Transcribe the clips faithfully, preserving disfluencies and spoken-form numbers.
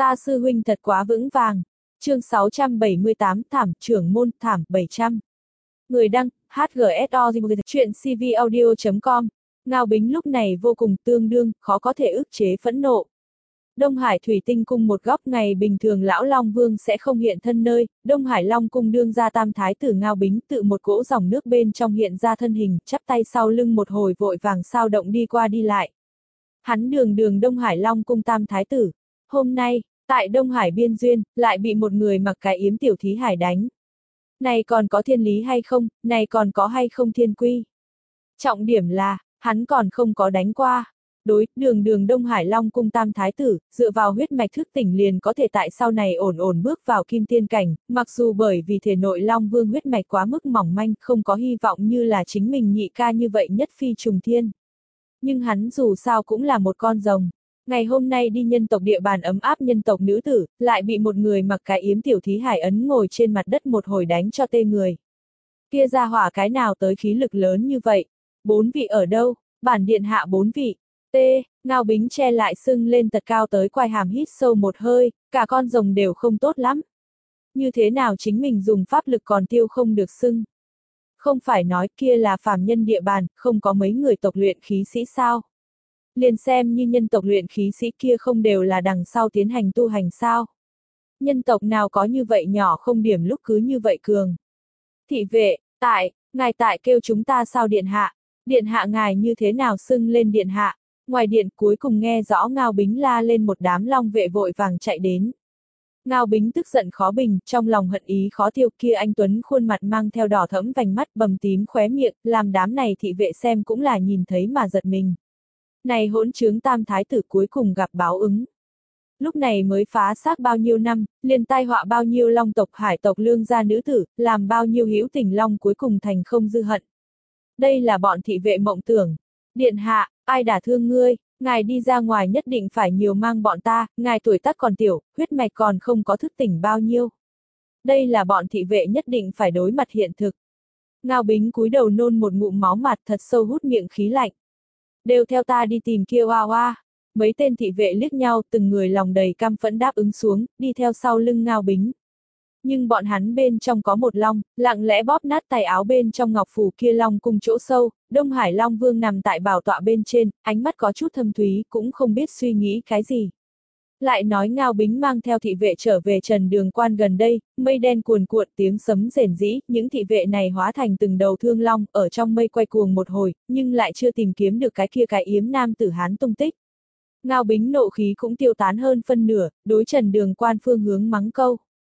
Ta sư huynh thật quá vững vàng. Chương sáu trăm bảy mươi tám thảm trưởng môn thảm bảy trăm. Người đăng, hát giê ét o chuyện cvaudio chấm com. Ngao Bính lúc này vô cùng tương đương, khó có thể ức chế phẫn nộ. Đông Hải Thủy Tinh Cung một góc ngày bình thường lão Long Vương sẽ không hiện thân nơi, Đông Hải Long Cung đương ra tam thái tử Ngao Bính tự một cỗ dòng nước bên trong hiện ra thân hình, chắp tay sau lưng một hồi vội vàng sao động đi qua đi lại. Hắn đường đường Đông Hải Long Cung tam thái tử. Hôm nay, tại Đông Hải Biên Duyên, lại bị một người mặc cái yếm tiểu thí hải đánh. Này còn có thiên lý hay không, này còn có hay không thiên quy. Trọng điểm là, hắn còn không có đánh qua. Đối, đường đường Đông Hải Long Cung tam thái tử, dựa vào huyết mạch thức tỉnh liền có thể tại sau này ổn ổn bước vào kim tiên cảnh, mặc dù bởi vì thể nội Long Vương huyết mạch quá mức mỏng manh, không có hy vọng như là chính mình nhị ca như vậy nhất phi trùng thiên. Nhưng hắn dù sao cũng là một con rồng. Ngày hôm nay đi nhân tộc địa bàn ấm áp nhân tộc nữ tử, lại bị một người mặc cái yếm tiểu thí hải ấn ngồi trên mặt đất một hồi đánh cho tê người. Kia ra hỏa cái nào tới khí lực lớn như vậy? Bốn vị ở đâu? Bản điện hạ bốn vị. T. Ngao Bính che lại sưng lên thật cao tới quai hàm hít sâu một hơi, cả con rồng đều không tốt lắm. Như thế nào chính mình dùng pháp lực còn tiêu không được sưng? Không phải nói kia là phàm nhân địa bàn, không có mấy người tộc luyện khí sĩ sao? Liền xem như nhân tộc luyện khí sĩ kia không đều là đằng sau tiến hành tu hành sao? Nhân tộc nào có như vậy nhỏ không điểm lúc cứ như vậy cường? Thị vệ, tại, ngài tại kêu chúng ta sao điện hạ? Điện hạ ngài như thế nào xưng lên điện hạ? Ngoài điện cuối cùng nghe rõ Ngao Bính la lên một đám long vệ vội vàng chạy đến. Ngao Bính tức giận khó bình, trong lòng hận ý khó tiêu, kia anh Tuấn khuôn mặt mang theo đỏ thẫm vành mắt bầm tím khóe miệng, làm đám này thị vệ xem cũng là nhìn thấy mà giật mình. Này hỗn trướng tam thái tử cuối cùng gặp báo ứng. Lúc này mới phá xác bao nhiêu năm, liền tai họa bao nhiêu long tộc hải tộc lương gia nữ tử, làm bao nhiêu hữu tình long cuối cùng thành không dư hận. Đây là bọn thị vệ mộng tưởng. Điện hạ, ai đả thương ngươi, ngài đi ra ngoài nhất định phải nhiều mang bọn ta, ngài tuổi tác còn tiểu, huyết mạch còn không có thức tỉnh bao nhiêu. Đây là bọn thị vệ nhất định phải đối mặt hiện thực. Ngao Bính cúi đầu nôn một ngụm máu mặt thật sâu hút miệng khí lạnh. Đều theo ta đi tìm kia oa oa. Mấy tên thị vệ liếc nhau từng người lòng đầy căm phẫn đáp ứng xuống, đi theo sau lưng Ngao Bính. Nhưng bọn hắn bên trong có một long, lặng lẽ bóp nát tay áo bên trong ngọc phù kia long cung chỗ sâu, Đông Hải Long Vương nằm tại bảo tọa bên trên, ánh mắt có chút thâm thúy, cũng không biết suy nghĩ cái gì. Lại nói Ngao Bính mang theo thị vệ trở về trần đường quan gần đây, mây đen cuồn cuộn tiếng sấm rền rĩ, những thị vệ này hóa thành từng đầu thương long, ở trong mây quay cuồng một hồi, nhưng lại chưa tìm kiếm được cái kia cái yếm nam tử Hán tung tích. Ngao Bính nộ khí cũng tiêu tán hơn phân nửa, đối trần đường quan phương hướng mắng câu.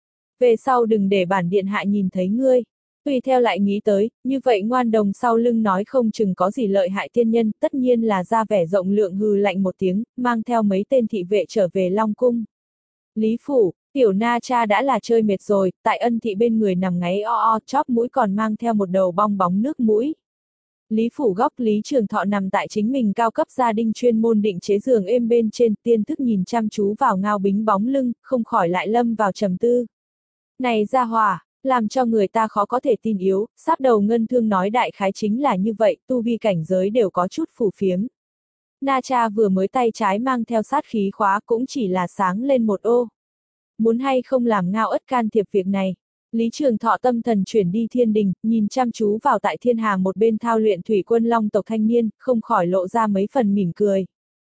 Về sau đừng để bản điện hạ nhìn thấy ngươi. Tùy theo lại nghĩ tới, như vậy ngoan đồng sau lưng nói không chừng có gì lợi hại tiên nhân, tất nhiên là ra vẻ rộng lượng hừ lạnh một tiếng, mang theo mấy tên thị vệ trở về Long Cung. Lý Phủ, tiểu na cha đã là chơi mệt rồi, tại ân thị bên người nằm ngáy o o, chóp mũi còn mang theo một đầu bong bóng nước mũi. Lý Phủ góc Lý Trường Thọ nằm tại chính mình cao cấp gia đình chuyên môn định chế giường êm bên trên, tiên thức nhìn chăm chú vào Ngao Bính bóng lưng, không khỏi lại lâm vào trầm tư. Này gia hỏa, làm cho người ta khó có thể tin yếu, sáp đầu ngân thương nói đại khái chính là như vậy, tu vi cảnh giới đều có chút phù phiếm. Na cha vừa mới tay trái mang theo sát khí khóa cũng chỉ là sáng lên một ô. Muốn hay không làm Ngao Ất can thiệp việc này. Lý Trường Thọ tâm thần chuyển đi thiên đình, nhìn chăm chú vào tại thiên hà một bên thao luyện thủy quân long tộc thanh niên, không khỏi lộ ra mấy phần mỉm cười.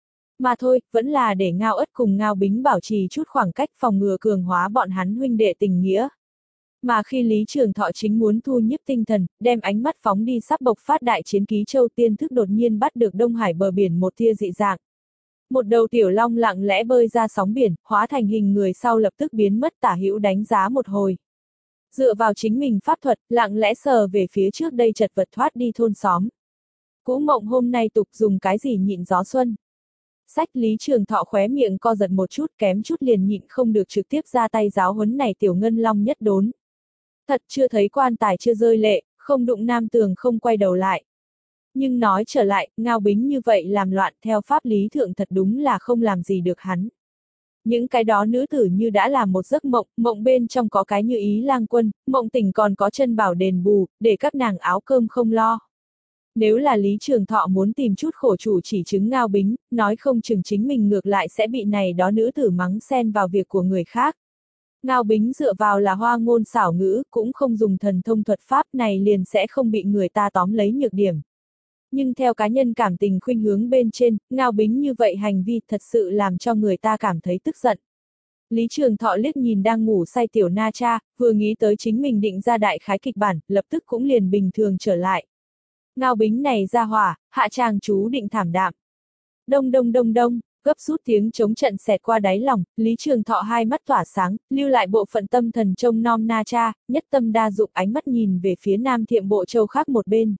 Mà thôi, vẫn là để Ngao Ất cùng Ngao Bính bảo trì chút khoảng cách phòng ngừa cường hóa bọn hắn huynh đệ tình nghĩa. Mà khi Lý Trường Thọ chính muốn thu nhiếp tinh thần, đem ánh mắt phóng đi sắp bộc phát đại chiến Ký Châu tiên thức đột nhiên bắt được Đông Hải bờ biển một tia dị dạng. Một đầu tiểu long lặng lẽ bơi ra sóng biển, hóa thành hình người sau lập tức biến mất tả hữu đánh giá một hồi. Dựa vào chính mình pháp thuật, lặng lẽ sờ về phía trước đây chật vật thoát đi thôn xóm. Cũ mộng hôm nay tục dùng cái gì nhịn gió xuân. Sách Lý Trường Thọ khóe miệng co giật một chút kém chút liền nhịn không được trực tiếp ra tay giáo huấn này tiểu ngân long nhất đốn. Thật chưa thấy quan tài chưa rơi lệ, không đụng nam tường không quay đầu lại. Nhưng nói trở lại, Ngao Bính như vậy làm loạn theo pháp lý thượng thật đúng là không làm gì được hắn. Những cái đó nữ tử như đã làm một giấc mộng, mộng bên trong có cái Như Ý Lang Quân, mộng tỉnh còn có chân bảo đền bù, để các nàng áo cơm không lo. Nếu là Lý Trường Thọ muốn tìm chút khổ chủ chỉ chứng Ngao Bính, nói không chừng chính mình ngược lại sẽ bị này đó nữ tử mắng xen vào việc của người khác. Ngao Bính dựa vào là hoa ngôn xảo ngữ, cũng không dùng thần thông thuật pháp này liền sẽ không bị người ta tóm lấy nhược điểm. Nhưng theo cá nhân cảm tình khuynh hướng bên trên, Ngao Bính như vậy hành vi thật sự làm cho người ta cảm thấy tức giận. Lý Trường Thọ liếc nhìn đang ngủ say tiểu na cha, vừa nghĩ tới chính mình định ra đại khái kịch bản, lập tức cũng liền bình thường trở lại. Ngao Bính này ra hỏa, hạ tràng chú định thảm đạm. Đông đông đông đông, gấp rút tiếng chống trận xẹt qua đáy lòng, Lý Trường Thọ hai mắt tỏa sáng, lưu lại bộ phận tâm thần trông nom na cha, nhất tâm đa dụng ánh mắt nhìn về phía Nam Thiệm Bộ Châu khác một bên.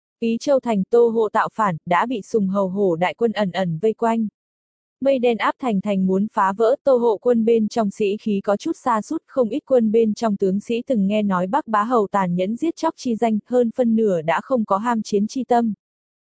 Ý Châu thành Tô Hộ tạo phản, đã bị Sùng Hầu Hổ đại quân ẩn ẩn vây quanh. Mây đen áp thành thành muốn phá vỡ, Tô Hộ quân bên trong sĩ khí có chút xa sút, không ít quân bên trong tướng sĩ từng nghe nói Bắc Bá Hầu tàn nhẫn giết chóc chi danh, hơn phân nửa đã không có ham chiến chi tâm.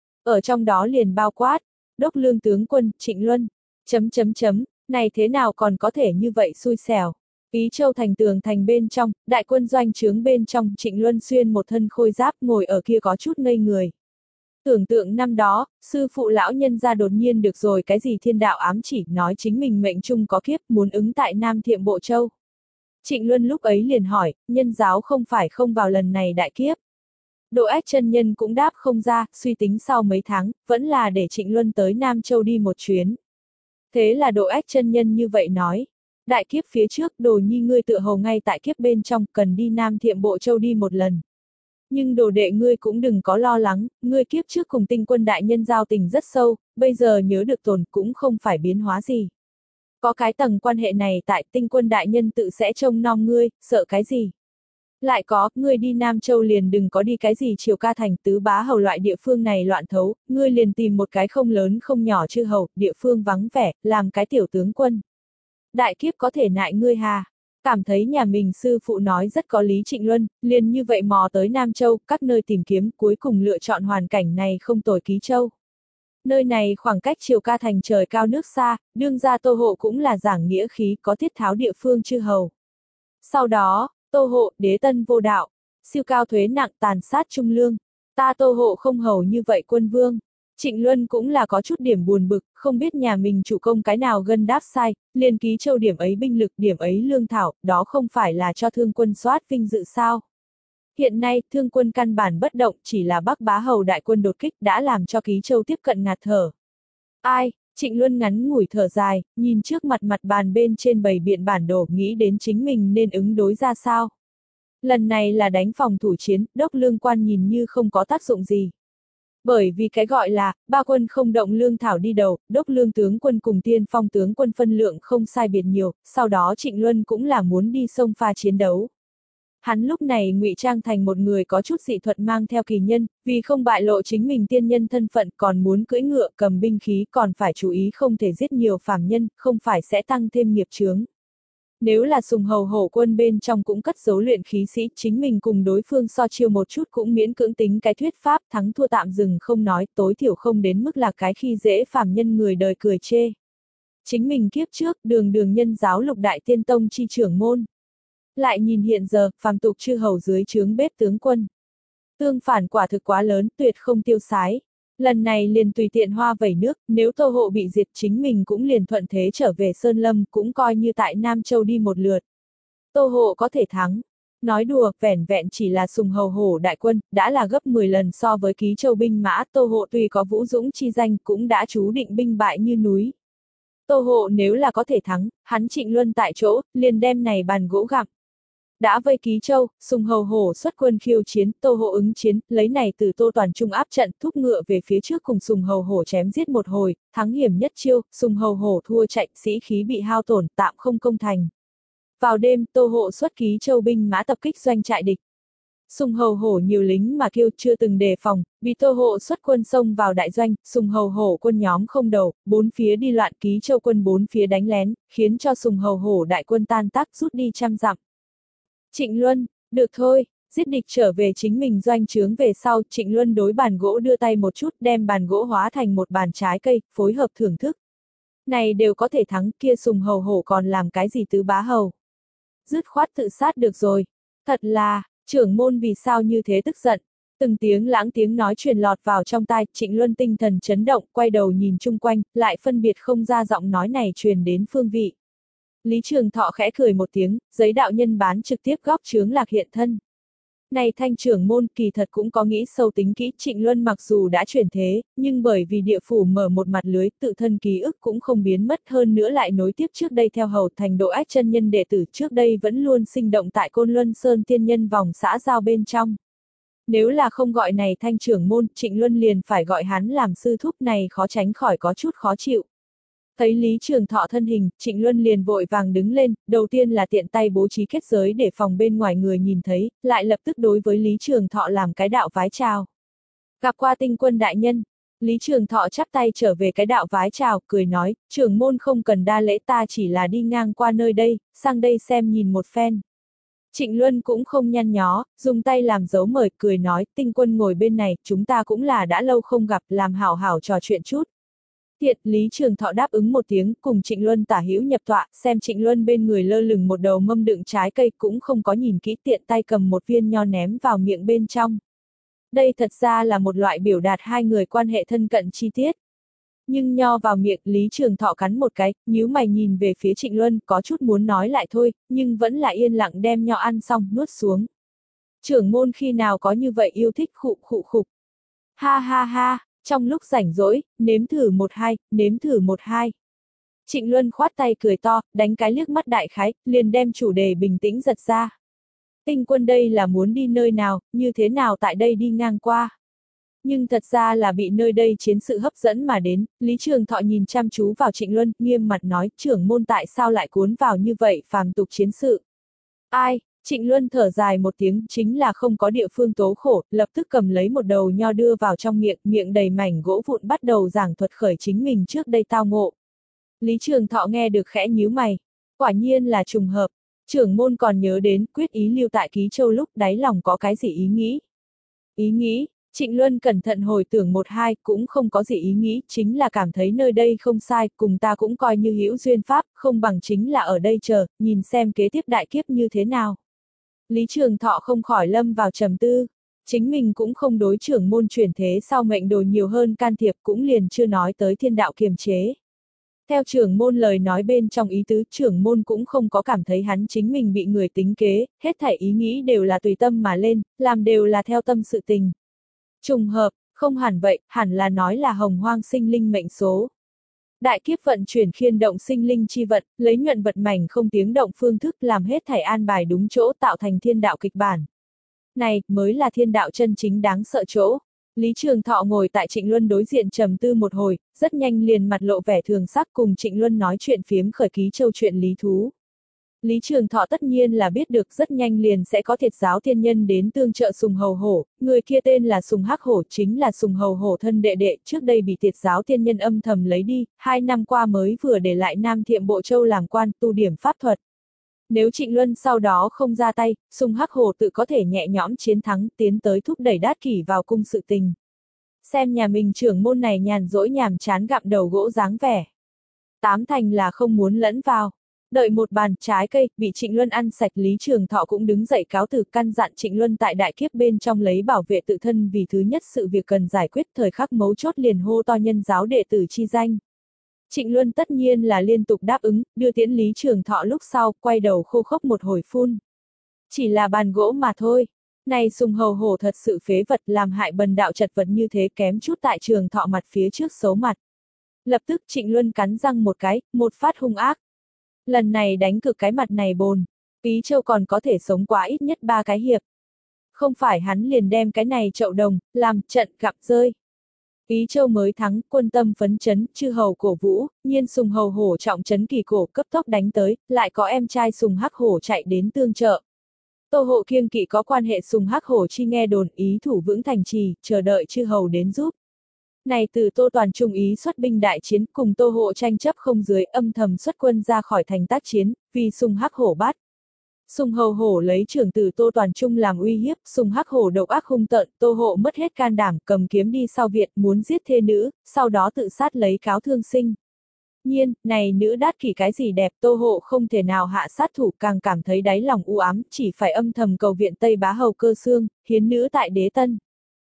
Ở trong đó liền bao quát, Đốc Lương tướng quân, Trịnh Luân, chấm chấm chấm, này thế nào còn có thể như vậy xui xẻo. Ý Châu thành tường thành bên trong, đại quân doanh trướng bên trong, Trịnh Luân xuyên một thân khôi giáp ngồi ở kia có chút ngây người. Tưởng tượng năm đó, sư phụ lão nhân ra đột nhiên được rồi cái gì thiên đạo ám chỉ, nói chính mình mệnh chung có kiếp, muốn ứng tại Nam Thiệm Bộ Châu. Trịnh Luân lúc ấy liền hỏi, nhân giáo không phải không vào lần này đại kiếp. Độ Ách chân nhân cũng đáp không ra, suy tính sau mấy tháng, vẫn là để Trịnh Luân tới Nam Châu đi một chuyến. Thế là Độ Ách chân nhân như vậy nói, đại kiếp phía trước, Đồ Nhi ngươi tựa hồ ngay tại kiếp bên trong, cần đi Nam Thiệm Bộ Châu đi một lần. Nhưng đồ đệ ngươi cũng đừng có lo lắng, ngươi kiếp trước cùng Tinh Quân đại nhân giao tình rất sâu, bây giờ nhớ được tồn cũng không phải biến hóa gì. Có cái tầng quan hệ này tại, Tinh Quân đại nhân tự sẽ trông nom ngươi, sợ cái gì. Lại có, ngươi đi Nam Châu liền đừng có đi cái gì Triều Ca thành Tứ Bá Hầu loại địa phương này loạn thấu, ngươi liền tìm một cái không lớn không nhỏ chư hầu, địa phương vắng vẻ, làm cái tiểu tướng quân. Đại kiếp có thể nại ngươi hà. Cảm thấy nhà mình sư phụ nói rất có lý. Trịnh Luân, liền như vậy mò tới Nam Châu, các nơi tìm kiếm, cuối cùng lựa chọn hoàn cảnh này không tồi Ký Châu. Nơi này khoảng cách Triều Ca thành trời cao nước xa, đương ra Tô Hộ cũng là giảng nghĩa khí có tiết tháo địa phương chư hầu. Sau đó, Tô Hộ, đế tân vô đạo, siêu cao thuế nặng tàn sát trung lương, ta Tô Hộ không hầu như vậy quân vương. Trịnh Luân cũng là có chút điểm buồn bực, không biết nhà mình chủ công cái nào gân đáp sai, liền Ký Châu điểm ấy binh lực, điểm ấy lương thảo, đó không phải là cho thương quân soát vinh dự sao. Hiện nay, thương quân căn bản bất động, chỉ là Bắc Bá Hầu đại quân đột kích đã làm cho Ký Châu tiếp cận ngạt thở. Ai, Trịnh Luân ngắn ngủi thở dài, nhìn trước mặt mặt bàn bên trên bày biện bản đồ, nghĩ đến chính mình nên ứng đối ra sao. Lần này là đánh phòng thủ chiến, Đốc Lương quan nhìn như không có tác dụng gì. Bởi vì cái gọi là, ba quân không động lương thảo đi đầu, Đốc Lương tướng quân cùng Tiên Phong tướng quân phân lượng không sai biệt nhiều, sau đó Trịnh Luân cũng là muốn đi sông pha chiến đấu. Hắn lúc này ngụy trang thành một người có chút dị thuật mang theo kỳ nhân, vì không bại lộ chính mình tiên nhân thân phận còn muốn cưỡi ngựa cầm binh khí còn phải chú ý không thể giết nhiều phàm nhân, không phải sẽ tăng thêm nghiệp chướng. Nếu là Sùng Hầu Hổ quân bên trong cũng cất giấu luyện khí sĩ, chính mình cùng đối phương so chiêu một chút cũng miễn cưỡng tính cái thuyết pháp, thắng thua tạm dừng không nói, tối thiểu không đến mức là cái khi dễ phàm nhân người đời cười chê. Chính mình kiếp trước, đường đường nhân giáo lục đại tiên tông chi trưởng môn. Lại nhìn hiện giờ, phàm tục chư hầu dưới trướng bếp tướng quân. Tương phản quả thực quá lớn, tuyệt không tiêu sái. Lần này liền tùy tiện hoa vẩy nước, nếu Tô Hộ bị diệt chính mình cũng liền thuận thế trở về Sơn Lâm, cũng coi như tại Nam Châu đi một lượt. Tô Hộ có thể thắng. Nói đùa, vẻn vẹn chỉ là Sùng Hầu Hổ đại quân, đã là gấp mười lần so với Ký Châu binh mã, Tô Hộ tuy có vũ dũng chi danh cũng đã chú định binh bại như núi. Tô Hộ nếu là có thể thắng, hắn Trịnh Luân tại chỗ, liền đem này bàn gỗ gặm. Đã vây Ký Châu, Sùng Hầu Hổ xuất quân khiêu chiến, Tô Hộ ứng chiến, lấy này từ Tô Toàn Trung áp trận, thúc ngựa về phía trước cùng Sùng Hầu Hổ chém giết một hồi, thắng hiểm nhất chiêu, Sùng Hầu Hổ thua chạy, sĩ khí bị hao tổn, tạm không công thành. Vào đêm, Tô Hộ xuất Ký Châu binh mã tập kích doanh trại địch. Sùng Hầu Hổ nhiều lính mà kêu chưa từng đề phòng, vì Tô Hộ xuất quân xông vào đại doanh, Sùng Hầu Hổ quân nhóm không đầu, bốn phía đi loạn, Ký Châu quân bốn phía đánh lén, khiến cho Sùng Hầu Hổ đại quân tan tác rút đi trăm dặm. Trịnh Luân, được thôi, giết địch trở về chính mình doanh trướng về sau, Trịnh Luân đối bàn gỗ đưa tay một chút đem bàn gỗ hóa thành một bàn trái cây, phối hợp thưởng thức. Này đều có thể thắng, kia Sùng Hầu Hổ còn làm cái gì Tứ Bá Hầu. Dứt khoát tự sát được rồi. Thật là, trưởng môn vì sao như thế tức giận. Từng tiếng lãng tiếng nói truyền lọt vào trong tai, Trịnh Luân tinh thần chấn động, quay đầu nhìn chung quanh, lại phân biệt không ra giọng nói này truyền đến phương vị. Lý Trường Thọ khẽ cười một tiếng, giấy đạo nhân bán trực tiếp góp chướng lạc hiện thân. Này thanh trưởng môn kỳ thật cũng có nghĩ sâu tính kỹ, Trịnh Luân mặc dù đã chuyển thế, nhưng bởi vì địa phủ mở một mặt lưới, tự thân ký ức cũng không biến mất, hơn nữa lại nối tiếp trước đây theo hầu thành độ ách chân nhân đệ tử trước đây vẫn luôn sinh động tại Côn Luân Sơn tiên nhân vòng xã giao bên trong. Nếu là không gọi này thanh trưởng môn, Trịnh Luân liền phải gọi hắn làm sư thúc, này khó tránh khỏi có chút khó chịu. Thấy Lý Trường Thọ thân hình, Trịnh Luân liền vội vàng đứng lên, đầu tiên là tiện tay bố trí kết giới để phòng bên ngoài người nhìn thấy, lại lập tức đối với Lý Trường Thọ làm cái đạo vái chào. Gặp qua Tinh Quân đại nhân, Lý Trường Thọ chắp tay trở về cái đạo vái chào, cười nói, trưởng môn không cần đa lễ, ta chỉ là đi ngang qua nơi đây, sang đây xem nhìn một phen. Trịnh Luân cũng không nhăn nhó, dùng tay làm dấu mời, cười nói, Tinh Quân ngồi bên này, chúng ta cũng là đã lâu không gặp, làm hảo hảo trò chuyện chút. Thiện, Lý Trường Thọ đáp ứng một tiếng, cùng Trịnh Luân tả hữu nhập tọa, xem Trịnh Luân bên người lơ lửng một đầu mâm đựng trái cây, cũng không có nhìn kỹ, tiện tay cầm một viên nho ném vào miệng bên trong. Đây thật ra là một loại biểu đạt hai người quan hệ thân cận chi tiết. Nhưng nho vào miệng, Lý Trường Thọ cắn một cái, nhíu mày nhìn về phía Trịnh Luân, có chút muốn nói lại thôi, nhưng vẫn là yên lặng đem nho ăn xong, nuốt xuống. Trưởng môn khi nào có như vậy yêu thích khụ khụ khục. Ha ha ha, trong lúc rảnh rỗi, nếm thử một hai, nếm thử một hai. Trịnh Luân khoát tay cười to, đánh cái liếc mắt đại khái, liền đem chủ đề bình tĩnh giật ra. Tinh Quân đây là muốn đi nơi nào, như thế nào tại đây đi ngang qua. Nhưng thật ra là bị nơi đây chiến sự hấp dẫn mà đến, Lý Trường Thọ nhìn chăm chú vào Trịnh Luân, nghiêm mặt nói, trưởng môn tại sao lại cuốn vào như vậy phàm tục chiến sự. Ai, Trịnh Luân thở dài một tiếng, chính là không có địa phương tố khổ, lập tức cầm lấy một đầu nho đưa vào trong miệng, miệng đầy mảnh gỗ vụn bắt đầu giảng thuật khởi chính mình trước đây tao ngộ. Lý Trường Thọ nghe được khẽ nhíu mày, quả nhiên là trùng hợp, trưởng môn còn nhớ đến quyết ý lưu tại Ký Châu lúc đáy lòng có cái gì ý nghĩ. Ý nghĩ, Trịnh Luân cẩn thận hồi tưởng một hai, cũng không có gì ý nghĩ, chính là cảm thấy nơi đây không sai, cùng ta cũng coi như hữu duyên pháp, không bằng chính là ở đây chờ, nhìn xem kế tiếp đại kiếp như thế nào. Lý Trường Thọ không khỏi lâm vào trầm tư, chính mình cũng không đối trưởng môn chuyển thế sau mệnh đồ nhiều hơn can thiệp, cũng liền chưa nói tới thiên đạo kiềm chế. Theo trưởng môn lời nói bên trong ý tứ, trưởng môn cũng không có cảm thấy hắn chính mình bị người tính kế, hết thảy ý nghĩ đều là tùy tâm mà lên, làm đều là theo tâm sự tình. Trùng hợp, không hẳn vậy, hẳn là nói là hồng hoang sinh linh mệnh số. Đại kiếp vận chuyển khiên động sinh linh chi vật, lấy nhuận vật mảnh không tiếng động phương thức làm hết thảy an bài đúng chỗ tạo thành thiên đạo kịch bản. Này, mới là thiên đạo chân chính đáng sợ chỗ. Lý Trường Thọ ngồi tại Trịnh Luân đối diện trầm tư một hồi, rất nhanh liền mặt lộ vẻ thường sắc cùng Trịnh Luân nói chuyện phiếm khởi Ký Châu chuyện lý thú. Lý Trường Thọ tất nhiên là biết được rất nhanh liền sẽ có thiệt giáo thiên nhân đến tương trợ Sùng Hầu Hổ, người kia tên là Sùng Hắc Hổ, chính là Sùng Hầu Hổ thân đệ đệ, trước đây bị thiệt giáo thiên nhân âm thầm lấy đi, hai năm qua mới vừa để lại Nam Thiệm Bộ Châu làm quan tu điểm pháp thuật. Nếu Trịnh Luân sau đó không ra tay, Sùng Hắc Hổ tự có thể nhẹ nhõm chiến thắng, tiến tới thúc đẩy Đát Kỷ vào cung sự tình. Xem nhà mình trưởng môn này nhàn rỗi nhàm chán gặm đầu gỗ dáng vẻ. Tám thành là không muốn lẫn vào. Đợi một bàn trái cây, bị Trịnh Luân ăn sạch, Lý Trường Thọ cũng đứng dậy cáo từ, căn dặn Trịnh Luân tại đại kiếp bên trong lấy bảo vệ tự thân, vì thứ nhất sự việc cần giải quyết, thời khắc mấu chốt liền hô to nhân giáo đệ tử chi danh. Trịnh Luân tất nhiên là liên tục đáp ứng, đưa tiễn Lý Trường Thọ lúc sau, quay đầu khô khốc một hồi phun. Chỉ là bàn gỗ mà thôi. Này Sùng Hầu Hổ thật sự phế vật, làm hại bần đạo chật vật như thế, kém chút tại Trường Thọ mặt phía trước xấu mặt. Lập tức Trịnh Luân cắn răng một cái, một phát hung ác. Lần này đánh cực cái mặt này bồn, Ký Châu còn có thể sống quá ít nhất ba cái hiệp. Không phải hắn liền đem cái này chậu đồng, làm trận gặp rơi. Ký Châu mới thắng, quân tâm phấn chấn, chư hầu cổ vũ, nhiên Sùng Hầu Hổ trọng trấn kỳ cổ cấp tốc đánh tới, lại có em trai Sùng Hắc Hổ chạy đến tương trợ. Tô Hộ kiêng kỵ có quan hệ Sùng Hắc Hổ chi nghe đồn ý thủ vững thành trì, chờ đợi chư hầu đến giúp. Này từ Tô Toàn trung ý xuất binh đại chiến, cùng Tô Hộ tranh chấp không dưới, âm thầm xuất quân ra khỏi thành tác chiến, vì Sùng Hắc Hổ bắt. Sùng Hầu Hổ lấy trưởng tử Tô Toàn trung làm uy hiếp, Sùng Hắc Hổ độc ác hung tợn, Tô Hộ mất hết can đảm, cầm kiếm đi sau Việt, muốn giết thê nữ, sau đó tự sát lấy cáo thương sinh. Nhiên, này nữ Đát Kỷ cái gì đẹp, Tô Hộ không thể nào hạ sát thủ, càng cảm thấy đáy lòng u ám, chỉ phải âm thầm cầu viện Tây Bá Hầu Cơ Xương, hiến nữ tại Đế Tân.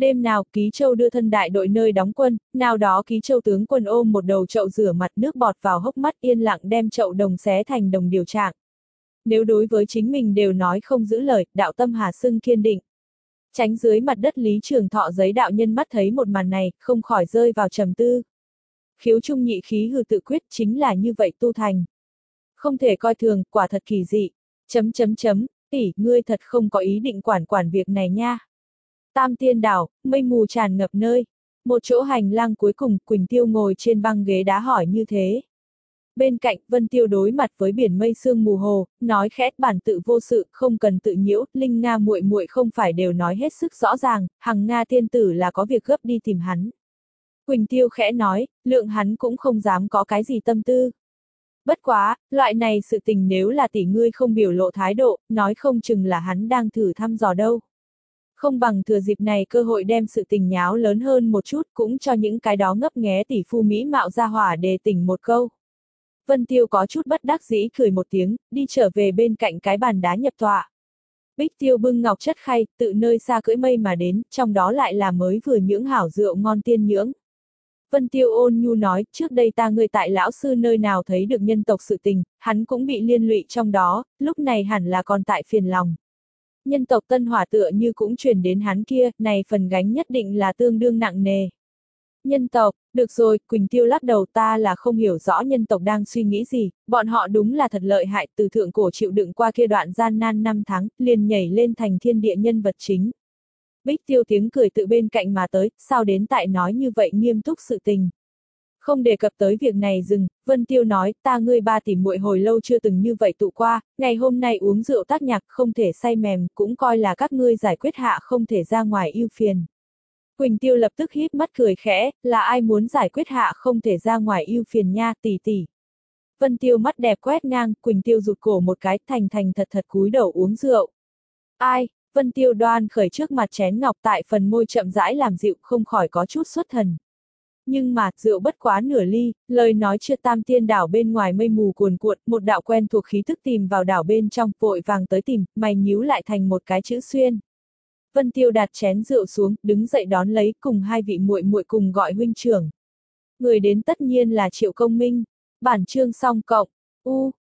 Đêm nào, Ký Châu đưa thân đại đội nơi đóng quân, nào đó Ký Châu tướng quân ôm một đầu chậu rửa mặt nước bọt vào hốc mắt yên lặng đem chậu đồng xé thành đồng điều trạng. Nếu đối với chính mình đều nói không giữ lời, đạo tâm hà xưng kiên định. Tránh dưới mặt đất Lý Trường Thọ giấy đạo nhân mắt thấy một màn này, không khỏi rơi vào trầm tư. Khiếu trung nhị khí hư tự quyết chính là như vậy tu thành. Không thể coi thường, quả thật kỳ dị. Chấm chấm chấm, tỷ, ngươi thật không có ý định quản quản việc này nha. Tam Tiên Đảo, mây mù tràn ngập nơi. Một chỗ hành lang cuối cùng, Quỳnh Tiêu ngồi trên băng ghế đá hỏi như thế. Bên cạnh, Vân Tiêu đối mặt với biển mây sương mù hồ, nói khẽ, bản tự vô sự, không cần tự nhiễu, Linh Nga muội muội không phải đều nói hết sức rõ ràng, Hằng Nga tiên tử là có việc gấp đi tìm hắn. Quỳnh Tiêu khẽ nói, lượng hắn cũng không dám có cái gì tâm tư. Bất quá, loại này sự tình nếu là tỷ ngươi không biểu lộ thái độ, nói không chừng là hắn đang thử thăm dò đâu. Không bằng thừa dịp này cơ hội đem sự tình nháo lớn hơn một chút, cũng cho những cái đó ngấp nghé tỷ phu mỹ mạo ra hỏa đề tỉnh một câu. Vân Tiêu có chút bất đắc dĩ cười một tiếng, đi trở về bên cạnh cái bàn đá nhập tọa. Bích Tiêu bưng ngọc chất khay, tự nơi xa cưỡi mây mà đến, trong đó lại là mới vừa nhưỡng hảo rượu ngon tiên nhưỡng. Vân Tiêu ôn nhu nói, trước đây ta người tại lão sư nơi nào thấy được nhân tộc sự tình, hắn cũng bị liên lụy trong đó, lúc này hẳn là còn tại phiền lòng. Nhân tộc tân hỏa tựa như cũng truyền đến hắn kia, này phần gánh nhất định là tương đương nặng nề. Nhân tộc, được rồi, Quỳnh Tiêu lắc đầu, ta là không hiểu rõ nhân tộc đang suy nghĩ gì, bọn họ đúng là thật lợi hại, từ thượng cổ chịu đựng qua kia đoạn gian nan năm tháng, liền nhảy lên thành thiên địa nhân vật chính. Bích Tiêu tiếng cười tự bên cạnh mà tới, sao đến tại nói như vậy nghiêm túc sự tình. Không đề cập tới việc này dừng, Vân Tiêu nói, ta ngươi ba tỷ muội hồi lâu chưa từng như vậy tụ qua, ngày hôm nay uống rượu tác nhạc không thể say mềm, cũng coi là các ngươi giải quyết hạ không thể ra ngoài ưu phiền. Quỳnh Tiêu lập tức híp mắt cười khẽ, là ai muốn giải quyết hạ không thể ra ngoài ưu phiền nha, tỷ tỷ. Vân Tiêu mắt đẹp quét ngang, Quỳnh Tiêu rụt cổ một cái, thành thành thật thật cúi đầu uống rượu. Ai? Vân Tiêu đoan khởi trước mặt chén ngọc tại phần môi chậm rãi làm dịu, không khỏi có chút xuất thần. Nhưng mà, rượu bất quá nửa ly, lời nói chưa Tam Tiên Đảo bên ngoài mây mù cuồn cuộn, một đạo quen thuộc khí thức tìm vào đảo bên trong, vội vàng tới tìm, mày nhíu lại thành một cái chữ xuyên. Vân Tiêu đặt chén rượu xuống, đứng dậy đón lấy, cùng hai vị muội muội cùng gọi huynh trưởng. Người đến tất nhiên là Triệu Công Minh. Bản chương xong cộng. U.